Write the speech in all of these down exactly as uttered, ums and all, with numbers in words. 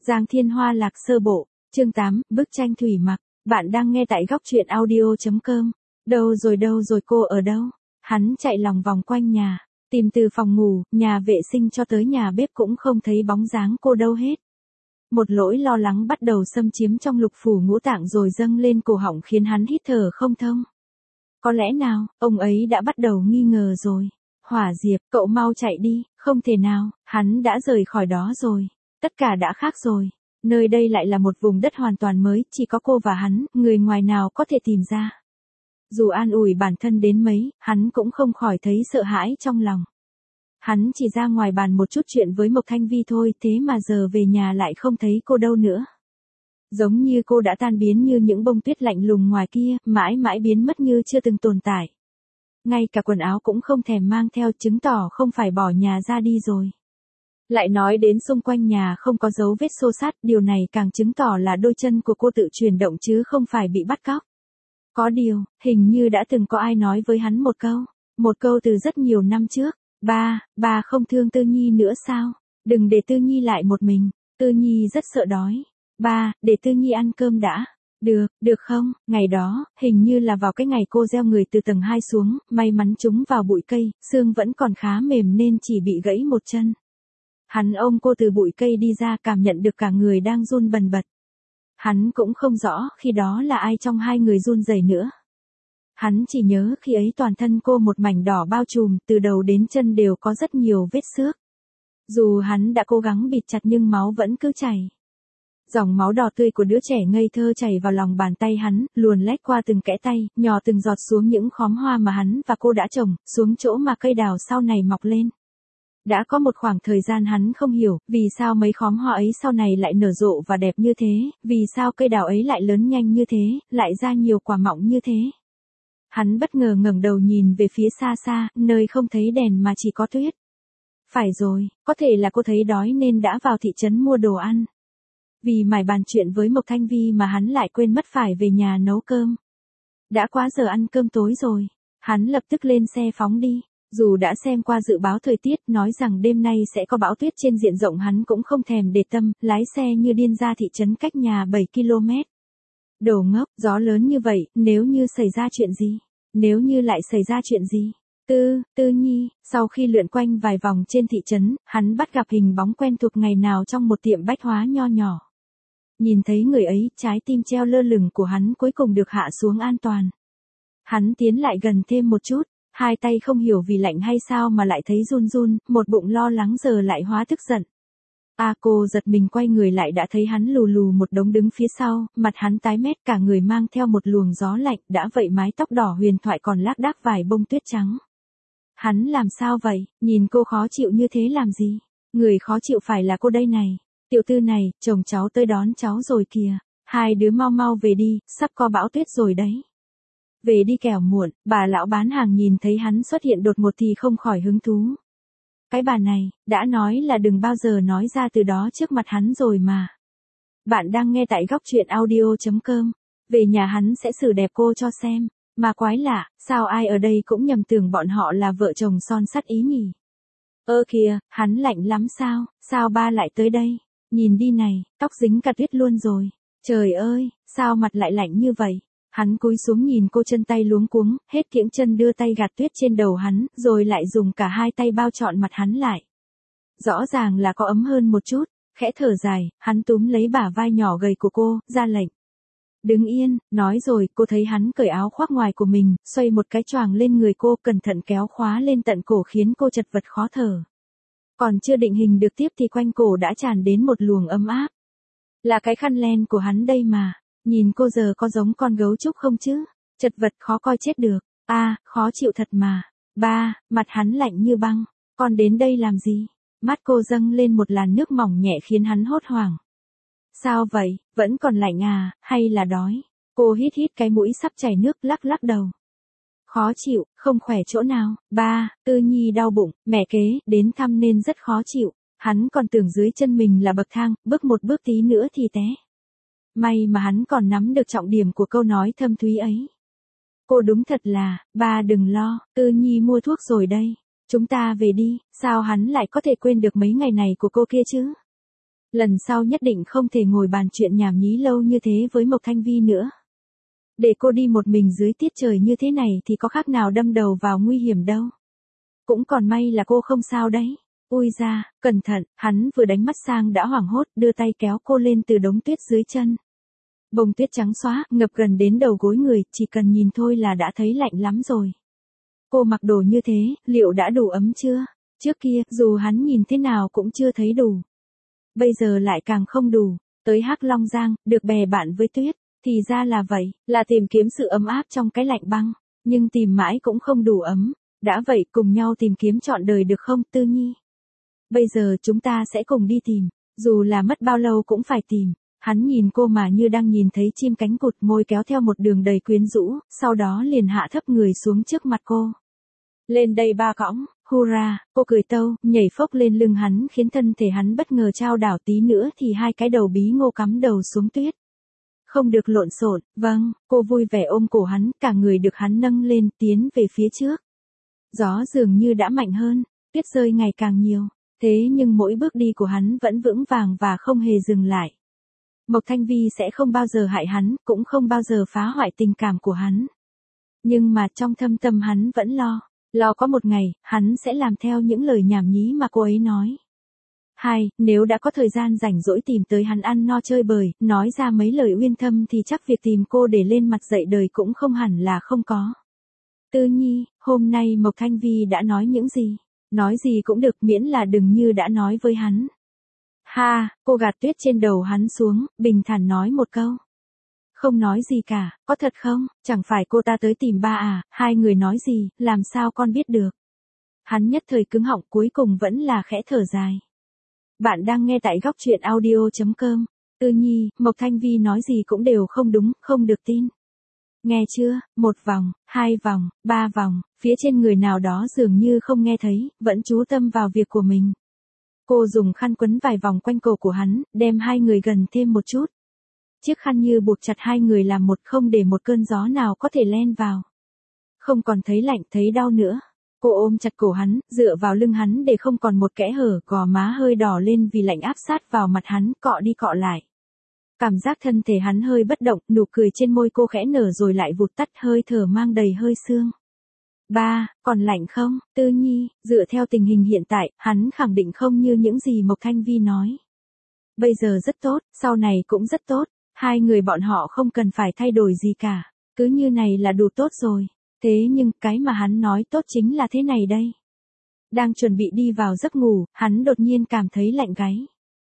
Giang Thiên Hoa Lạc sơ bộ, chương tám, bức tranh thủy mặc. Bạn đang nghe tại góc truyện audio chấm com. Đâu rồi đâu rồi cô ở đâu? Hắn chạy lòng vòng quanh nhà, tìm từ phòng ngủ, nhà vệ sinh cho tới nhà bếp cũng không thấy bóng dáng cô đâu hết. Một nỗi lo lắng bắt đầu xâm chiếm trong lục phủ ngũ tạng rồi dâng lên cổ họng khiến hắn hít thở không thông. Có lẽ nào, ông ấy đã bắt đầu nghi ngờ rồi. Hỏa Diệp, cậu mau chạy đi, không thể nào, hắn đã rời khỏi đó rồi. Tất cả đã khác rồi. Nơi đây lại là một vùng đất hoàn toàn mới, chỉ có cô và hắn, người ngoài nào có thể tìm ra. Dù an ủi bản thân đến mấy, hắn cũng không khỏi thấy sợ hãi trong lòng. Hắn chỉ ra ngoài bàn một chút chuyện với Mộc Thanh Vi thôi, thế mà giờ về nhà lại không thấy cô đâu nữa. Giống như cô đã tan biến như những bông tuyết lạnh lùng ngoài kia, mãi mãi biến mất như chưa từng tồn tại. Ngay cả quần áo cũng không thèm mang theo, chứng tỏ không phải bỏ nhà ra đi rồi. Lại nói đến xung quanh nhà không có dấu vết xô xát, điều này càng chứng tỏ là đôi chân của cô tự chuyển động chứ không phải bị bắt cóc. Có điều, hình như đã từng có ai nói với hắn một câu, một câu từ rất nhiều năm trước, ba, ba không thương Tư Nhi nữa sao? Đừng để Tư Nhi lại một mình, Tư Nhi rất sợ đói. Ba, để Tư Nhi ăn cơm đã. Được, được không? Ngày đó, hình như là vào cái ngày cô gieo người từ tầng hai xuống, may mắn chúng vào bụi cây, xương vẫn còn khá mềm nên chỉ bị gãy một chân. Hắn ôm cô từ bụi cây đi ra, cảm nhận được cả người đang run bần bật. Hắn cũng không rõ khi đó là ai trong hai người run rẩy nữa. Hắn chỉ nhớ khi ấy toàn thân cô một mảnh đỏ bao trùm, từ đầu đến chân đều có rất nhiều vết xước. Dù hắn đã cố gắng bịt chặt nhưng máu vẫn cứ chảy. Dòng máu đỏ tươi của đứa trẻ ngây thơ chảy vào lòng bàn tay hắn, luồn lách qua từng kẽ tay, nhỏ từng giọt xuống những khóm hoa mà hắn và cô đã trồng, xuống chỗ mà cây đào sau này mọc lên. Đã có một khoảng thời gian hắn không hiểu, vì sao mấy khóm hoa ấy sau này lại nở rộ và đẹp như thế, vì sao cây đào ấy lại lớn nhanh như thế, lại ra nhiều quả mọng như thế. Hắn bất ngờ ngẩng đầu nhìn về phía xa xa, nơi không thấy đèn mà chỉ có tuyết. Phải rồi, có thể là cô thấy đói nên đã vào thị trấn mua đồ ăn. Vì mải bàn chuyện với Mộc Thanh Vi mà hắn lại quên mất phải về nhà nấu cơm. Đã quá giờ ăn cơm tối rồi, hắn lập tức lên xe phóng đi. Dù đã xem qua dự báo thời tiết nói rằng đêm nay sẽ có bão tuyết trên diện rộng, hắn cũng không thèm để tâm, lái xe như điên ra thị trấn cách nhà bảy ki lô mét. Đồ ngốc, gió lớn như vậy, nếu như xảy ra chuyện gì? Nếu như lại xảy ra chuyện gì? Tư, Tư Nhi, sau khi lượn quanh vài vòng trên thị trấn, hắn bắt gặp hình bóng quen thuộc ngày nào trong một tiệm bách hóa nho nhỏ. Nhìn thấy người ấy, trái tim treo lơ lửng của hắn cuối cùng được hạ xuống an toàn. Hắn tiến lại gần thêm một chút. Hai tay không hiểu vì lạnh hay sao mà lại thấy run run, một bụng lo lắng giờ lại hóa tức giận. A cô giật mình quay người lại đã thấy hắn lù lù một đống đứng phía sau, mặt hắn tái mét, cả người mang theo một luồng gió lạnh, đã vậy mái tóc đỏ huyền thoại còn lác đác vài bông tuyết trắng. Hắn làm sao vậy, nhìn cô khó chịu như thế làm gì? Người khó chịu phải là cô đây này. Tiểu tư này, chồng cháu tới đón cháu rồi kìa. Hai đứa mau mau về đi, sắp có bão tuyết rồi đấy. Về đi kẻo muộn, bà lão bán hàng nhìn thấy hắn xuất hiện đột ngột thì không khỏi hứng thú. Cái bà này, đã nói là đừng bao giờ nói ra từ đó trước mặt hắn rồi mà. Bạn đang nghe tại góc truyện audio chấm com. Về nhà hắn sẽ xử đẹp cô cho xem. Mà quái lạ, sao ai ở đây cũng nhầm tưởng bọn họ là vợ chồng son sắt ý nhỉ? Ơ kìa, hắn lạnh lắm sao, sao ba lại tới đây? Nhìn đi này, tóc dính cả tuyết luôn rồi. Trời ơi, sao mặt lại lạnh như vậy? Hắn cúi xuống nhìn cô, chân tay luống cuống, hết kiễng chân đưa tay gạt tuyết trên đầu hắn, rồi lại dùng cả hai tay bao trọn mặt hắn lại. Rõ ràng là có ấm hơn một chút, khẽ thở dài, hắn túm lấy bả vai nhỏ gầy của cô, ra lệnh. Đứng yên, nói rồi, cô thấy hắn cởi áo khoác ngoài của mình, xoay một cái choàng lên người cô, cẩn thận kéo khóa lên tận cổ khiến cô chật vật khó thở. Còn chưa định hình được tiếp thì quanh cổ đã tràn đến một luồng ấm áp. Là cái khăn len của hắn đây mà. Nhìn cô giờ có giống con gấu trúc không chứ? Chật vật khó coi chết được. A, à, khó chịu thật mà. Ba, mặt hắn lạnh như băng. Con đến đây làm gì? Mắt cô dâng lên một làn nước mỏng nhẹ khiến hắn hốt hoảng. Sao vậy, vẫn còn lạnh à, hay là đói? Cô hít hít cái mũi sắp chảy nước, lắc lắc đầu. Khó chịu, không khỏe chỗ nào. Ba, Tư Nhi đau bụng, mẹ kế, đến thăm nên rất khó chịu. Hắn còn tưởng dưới chân mình là bậc thang, bước một bước tí nữa thì té. May mà hắn còn nắm được trọng điểm của câu nói thâm thúy ấy. Cô đúng thật là, ba đừng lo, Tư Nhi mua thuốc rồi đây. Chúng ta về đi, sao hắn lại có thể quên được mấy ngày này của cô kia chứ? Lần sau nhất định không thể ngồi bàn chuyện nhảm nhí lâu như thế với Mộc Thanh Vi nữa. Để cô đi một mình dưới tiết trời như thế này thì có khác nào đâm đầu vào nguy hiểm đâu. Cũng còn may là cô không sao đấy. Ui da, cẩn thận, hắn vừa đánh mắt sang đã hoảng hốt, đưa tay kéo cô lên từ đống tuyết dưới chân. Bông tuyết trắng xóa, ngập gần đến đầu gối người, chỉ cần nhìn thôi là đã thấy lạnh lắm rồi. Cô mặc đồ như thế, liệu đã đủ ấm chưa? Trước kia, dù hắn nhìn thế nào cũng chưa thấy đủ. Bây giờ lại càng không đủ. Tới Hắc Long Giang, được bè bạn với tuyết. Thì ra là vậy, là tìm kiếm sự ấm áp trong cái lạnh băng. Nhưng tìm mãi cũng không đủ ấm. Đã vậy cùng nhau tìm kiếm trọn đời được không, Tư Nhi? Bây giờ chúng ta sẽ cùng đi tìm. Dù là mất bao lâu cũng phải tìm. Hắn nhìn cô mà như đang nhìn thấy chim cánh cụt, môi kéo theo một đường đầy quyến rũ, sau đó liền hạ thấp người xuống trước mặt cô. Lên đây ba cõng, hurra, cô cười tâu, nhảy phốc lên lưng hắn khiến thân thể hắn bất ngờ chao đảo, tí nữa thì hai cái đầu bí ngô cắm đầu xuống tuyết. Không được lộn xộn, vâng, cô vui vẻ ôm cổ hắn, cả người được hắn nâng lên, tiến về phía trước. Gió dường như đã mạnh hơn, tuyết rơi ngày càng nhiều, thế nhưng mỗi bước đi của hắn vẫn vững vàng và không hề dừng lại. Mộc Thanh Vi sẽ không bao giờ hại hắn, cũng không bao giờ phá hoại tình cảm của hắn. Nhưng mà trong thâm tâm hắn vẫn lo, lo có một ngày, hắn sẽ làm theo những lời nhảm nhí mà cô ấy nói. Hai, nếu đã có thời gian rảnh rỗi tìm tới hắn ăn no chơi bời, nói ra mấy lời uyên thâm thì chắc việc tìm cô để lên mặt dạy đời cũng không hẳn là không có. Tư Nhi, hôm nay Mộc Thanh Vi đã nói những gì? Nói gì cũng được miễn là đừng như đã nói với hắn. Ha, cô gạt tuyết trên đầu hắn xuống, bình thản nói một câu. Không nói gì cả, có thật không? Chẳng phải cô ta tới tìm ba à? Hai người nói gì, làm sao con biết được? Hắn nhất thời cứng họng, cuối cùng vẫn là khẽ thở dài. Bạn đang nghe tại góc truyện audio chấm com. Tư Nhi, Mộc Thanh Vi nói gì cũng đều không đúng, không được tin. Nghe chưa, một vòng, hai vòng, ba vòng, phía trên người nào đó dường như không nghe thấy, vẫn chú tâm vào việc của mình. Cô dùng khăn quấn vài vòng quanh cổ của hắn, đem hai người gần thêm một chút. Chiếc khăn như buộc chặt hai người làm một, không để một cơn gió nào có thể len vào. Không còn thấy lạnh, thấy đau nữa. Cô ôm chặt cổ hắn, dựa vào lưng hắn để không còn một kẽ hở, gò má hơi đỏ lên vì lạnh áp sát vào mặt hắn, cọ đi cọ lại. Cảm giác thân thể hắn hơi bất động, nụ cười trên môi cô khẽ nở rồi lại vụt tắt, hơi thở mang đầy hơi sương. Ba, còn lạnh không, Tư Nhi? Dựa theo tình hình hiện tại, hắn khẳng định không như những gì Mộc Thanh Vi nói. Bây giờ rất tốt, sau này cũng rất tốt, hai người bọn họ không cần phải thay đổi gì cả, cứ như này là đủ tốt rồi. Thế nhưng, cái mà hắn nói tốt chính là thế này đây. Đang chuẩn bị đi vào giấc ngủ, hắn đột nhiên cảm thấy lạnh gáy.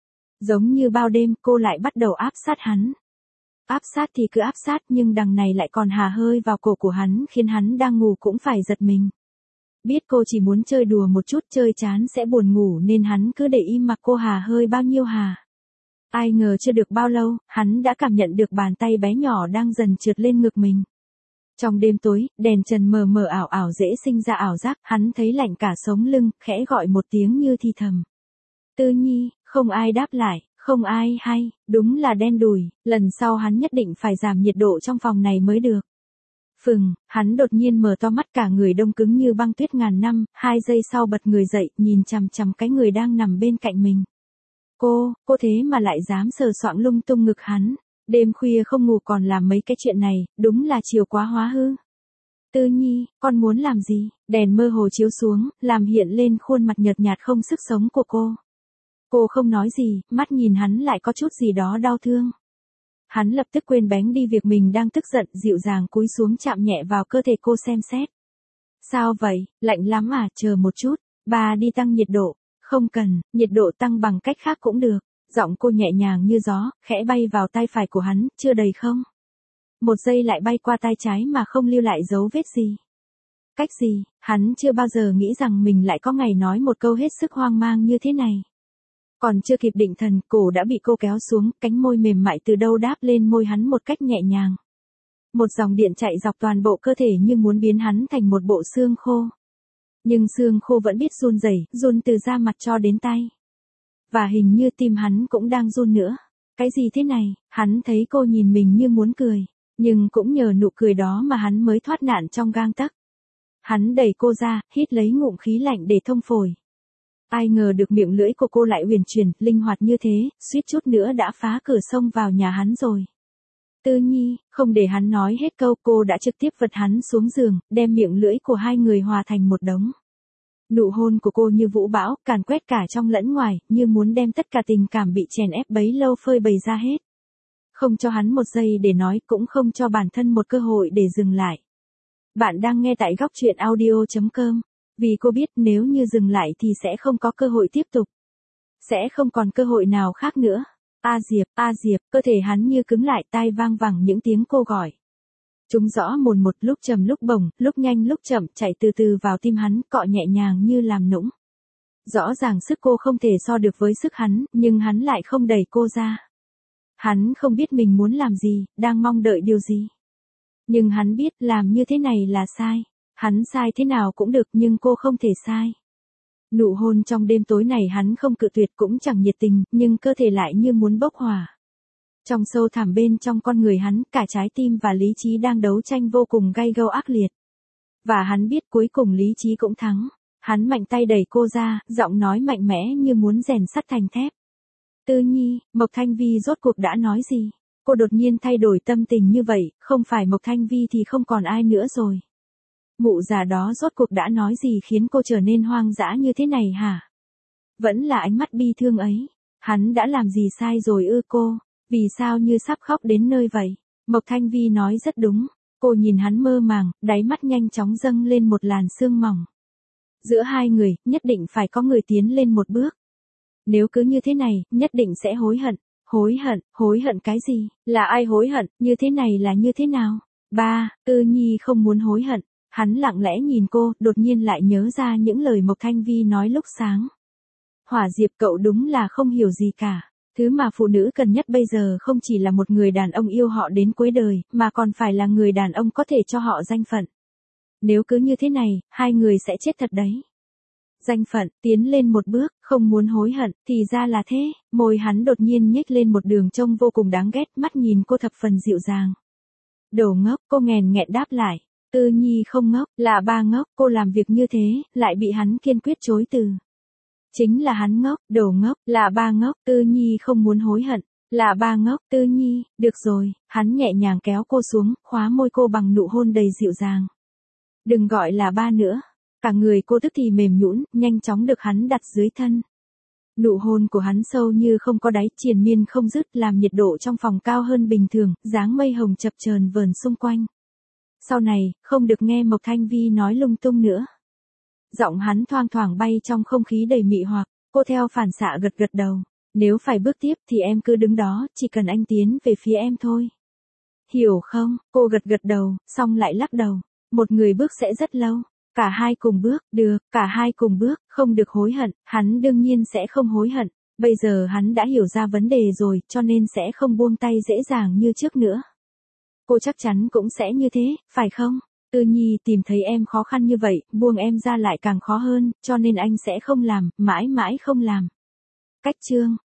Giống như bao đêm, cô lại bắt đầu áp sát hắn. Áp sát thì cứ áp sát, nhưng đằng này lại còn hà hơi vào cổ của hắn khiến hắn đang ngủ cũng phải giật mình. Biết cô chỉ muốn chơi đùa một chút, chơi chán sẽ buồn ngủ nên hắn cứ để im mặc cô hà hơi bao nhiêu hà. Ai ngờ chưa được bao lâu, hắn đã cảm nhận được bàn tay bé nhỏ đang dần trượt lên ngực mình. Trong đêm tối, đèn trần mờ mờ ảo ảo dễ sinh ra ảo giác, hắn thấy lạnh cả sống lưng, khẽ gọi một tiếng như thì thầm. Tư Nhi, không ai đáp lại, không ai hay, đúng là đen đủi, lần sau hắn nhất định phải giảm nhiệt độ trong phòng này mới được. Phừng, hắn đột nhiên mở to mắt, cả người đông cứng như băng tuyết ngàn năm, hai giây sau bật người dậy, nhìn chằm chằm cái người đang nằm bên cạnh mình. Cô, cô thế mà lại dám sờ soạng lung tung ngực hắn. Đêm khuya không ngủ còn làm mấy cái chuyện này, đúng là chiều quá hóa hư. Tư Nhi, con muốn làm gì? Đèn mơ hồ chiếu xuống, làm hiện lên khuôn mặt nhợt nhạt không sức sống của cô. Cô không nói gì, mắt nhìn hắn lại có chút gì đó đau thương. Hắn lập tức quên bén đi việc mình đang tức giận, dịu dàng cúi xuống chạm nhẹ vào cơ thể cô xem xét. Sao vậy, lạnh lắm à, chờ một chút, bà đi tăng nhiệt độ. Không cần, nhiệt độ tăng bằng cách khác cũng được. Giọng cô nhẹ nhàng như gió, khẽ bay vào tay phải của hắn, chưa đầy không? Một giây lại bay qua tay trái mà không lưu lại dấu vết gì. Cách gì, hắn chưa bao giờ nghĩ rằng mình lại có ngày nói một câu hết sức hoang mang như thế này. Còn chưa kịp định thần, cổ đã bị cô kéo xuống, cánh môi mềm mại từ đâu đáp lên môi hắn một cách nhẹ nhàng. Một dòng điện chạy dọc toàn bộ cơ thể như muốn biến hắn thành một bộ xương khô. Nhưng xương khô vẫn biết run rẩy, run từ da mặt cho đến tay. Và hình như tim hắn cũng đang run nữa. Cái gì thế này, hắn thấy cô nhìn mình như muốn cười. Nhưng cũng nhờ nụ cười đó mà hắn mới thoát nạn trong gang tấc. Hắn đẩy cô ra, hít lấy ngụm khí lạnh để thông phổi. Ai ngờ được miệng lưỡi của cô lại uyển chuyển, linh hoạt như thế, suýt chút nữa đã phá cửa xông vào nhà hắn rồi. Tư Nhi, không để hắn nói hết câu, cô đã trực tiếp vật hắn xuống giường, đem miệng lưỡi của hai người hòa thành một đống. Nụ hôn của cô như vũ bão, càn quét cả trong lẫn ngoài, như muốn đem tất cả tình cảm bị chèn ép bấy lâu phơi bày ra hết. Không cho hắn một giây để nói, cũng không cho bản thân một cơ hội để dừng lại. Bạn đang nghe tại góc truyện audio chấm com. Vì cô biết nếu như dừng lại thì sẽ không có cơ hội tiếp tục. Sẽ không còn cơ hội nào khác nữa. A Diệp, A Diệp, cơ thể hắn như cứng lại, tai vang vẳng những tiếng cô gọi. Chúng rõ mồn một, lúc trầm lúc bổng, lúc nhanh lúc chậm, chạy từ từ vào tim hắn, cọ nhẹ nhàng như làm nũng. Rõ ràng sức cô không thể so được với sức hắn, nhưng hắn lại không đẩy cô ra. Hắn không biết mình muốn làm gì, đang mong đợi điều gì. Nhưng hắn biết làm như thế này là sai. Hắn sai thế nào cũng được nhưng cô không thể sai. Nụ hôn trong đêm tối này hắn không cự tuyệt cũng chẳng nhiệt tình, nhưng cơ thể lại như muốn bốc hỏa. Trong sâu thẳm bên trong con người hắn, cả trái tim và lý trí đang đấu tranh vô cùng gay gâu ác liệt. Và hắn biết cuối cùng lý trí cũng thắng. Hắn mạnh tay đẩy cô ra, giọng nói mạnh mẽ như muốn rèn sắt thành thép. Tư Nhi, Mộc Thanh Vi rốt cuộc đã nói gì? Cô đột nhiên thay đổi tâm tình như vậy, không phải Mộc Thanh Vi thì không còn ai nữa rồi. Mụ già đó rốt cuộc đã nói gì khiến cô trở nên hoang dã như thế này hả? Vẫn là ánh mắt bi thương ấy. Hắn đã làm gì sai rồi ư cô? Vì sao như sắp khóc đến nơi vậy? Mộc Thanh Vi nói rất đúng. Cô nhìn hắn mơ màng, đáy mắt nhanh chóng dâng lên một làn sương mỏng. Giữa hai người, nhất định phải có người tiến lên một bước. Nếu cứ như thế này, nhất định sẽ hối hận. Hối hận, hối hận cái gì? Là ai hối hận? Như thế này là như thế nào? Ba, Tư Nhi không muốn hối hận. Hắn lặng lẽ nhìn cô, đột nhiên lại nhớ ra những lời Mộc Thanh Vi nói lúc sáng. Hỏa Diệp, cậu đúng là không hiểu gì cả. Thứ mà phụ nữ cần nhất bây giờ không chỉ là một người đàn ông yêu họ đến cuối đời, mà còn phải là người đàn ông có thể cho họ danh phận. Nếu cứ như thế này, hai người sẽ chết thật đấy. Danh phận, tiến lên một bước, không muốn hối hận, thì ra là thế. Môi hắn đột nhiên nhếch lên một đường trông vô cùng đáng ghét, mắt nhìn cô thập phần dịu dàng. Đồ ngốc, cô nghèn nghẹn đáp lại. Tư Nhi không ngốc, là ba ngốc, cô làm việc như thế, lại bị hắn kiên quyết chối từ. Chính là hắn ngốc, đồ ngốc, là ba ngốc, Tư Nhi không muốn hối hận, là ba ngốc, Tư Nhi, được rồi, hắn nhẹ nhàng kéo cô xuống, khóa môi cô bằng nụ hôn đầy dịu dàng. Đừng gọi là ba nữa, cả người cô tức thì mềm nhũn, nhanh chóng được hắn đặt dưới thân. Nụ hôn của hắn sâu như không có đáy, triền miên không dứt, làm nhiệt độ trong phòng cao hơn bình thường, dáng mây hồng chập chờn vờn xung quanh. Sau này, không được nghe Mộc Thanh Vi nói lung tung nữa. Giọng hắn thoang thoảng bay trong không khí đầy mị hoặc, cô theo phản xạ gật gật đầu. Nếu phải bước tiếp thì em cứ đứng đó, chỉ cần anh tiến về phía em thôi. Hiểu không? Cô gật gật đầu, xong lại lắc đầu. Một người bước sẽ rất lâu. Cả hai cùng bước, được, cả hai cùng bước, không được hối hận, hắn đương nhiên sẽ không hối hận. Bây giờ hắn đã hiểu ra vấn đề rồi, cho nên sẽ không buông tay dễ dàng như trước nữa. Cô chắc chắn cũng sẽ như thế, phải không? Tư Nhi tìm thấy em khó khăn như vậy, buông em ra lại càng khó hơn, cho nên anh sẽ không làm, mãi mãi không làm. Cách chương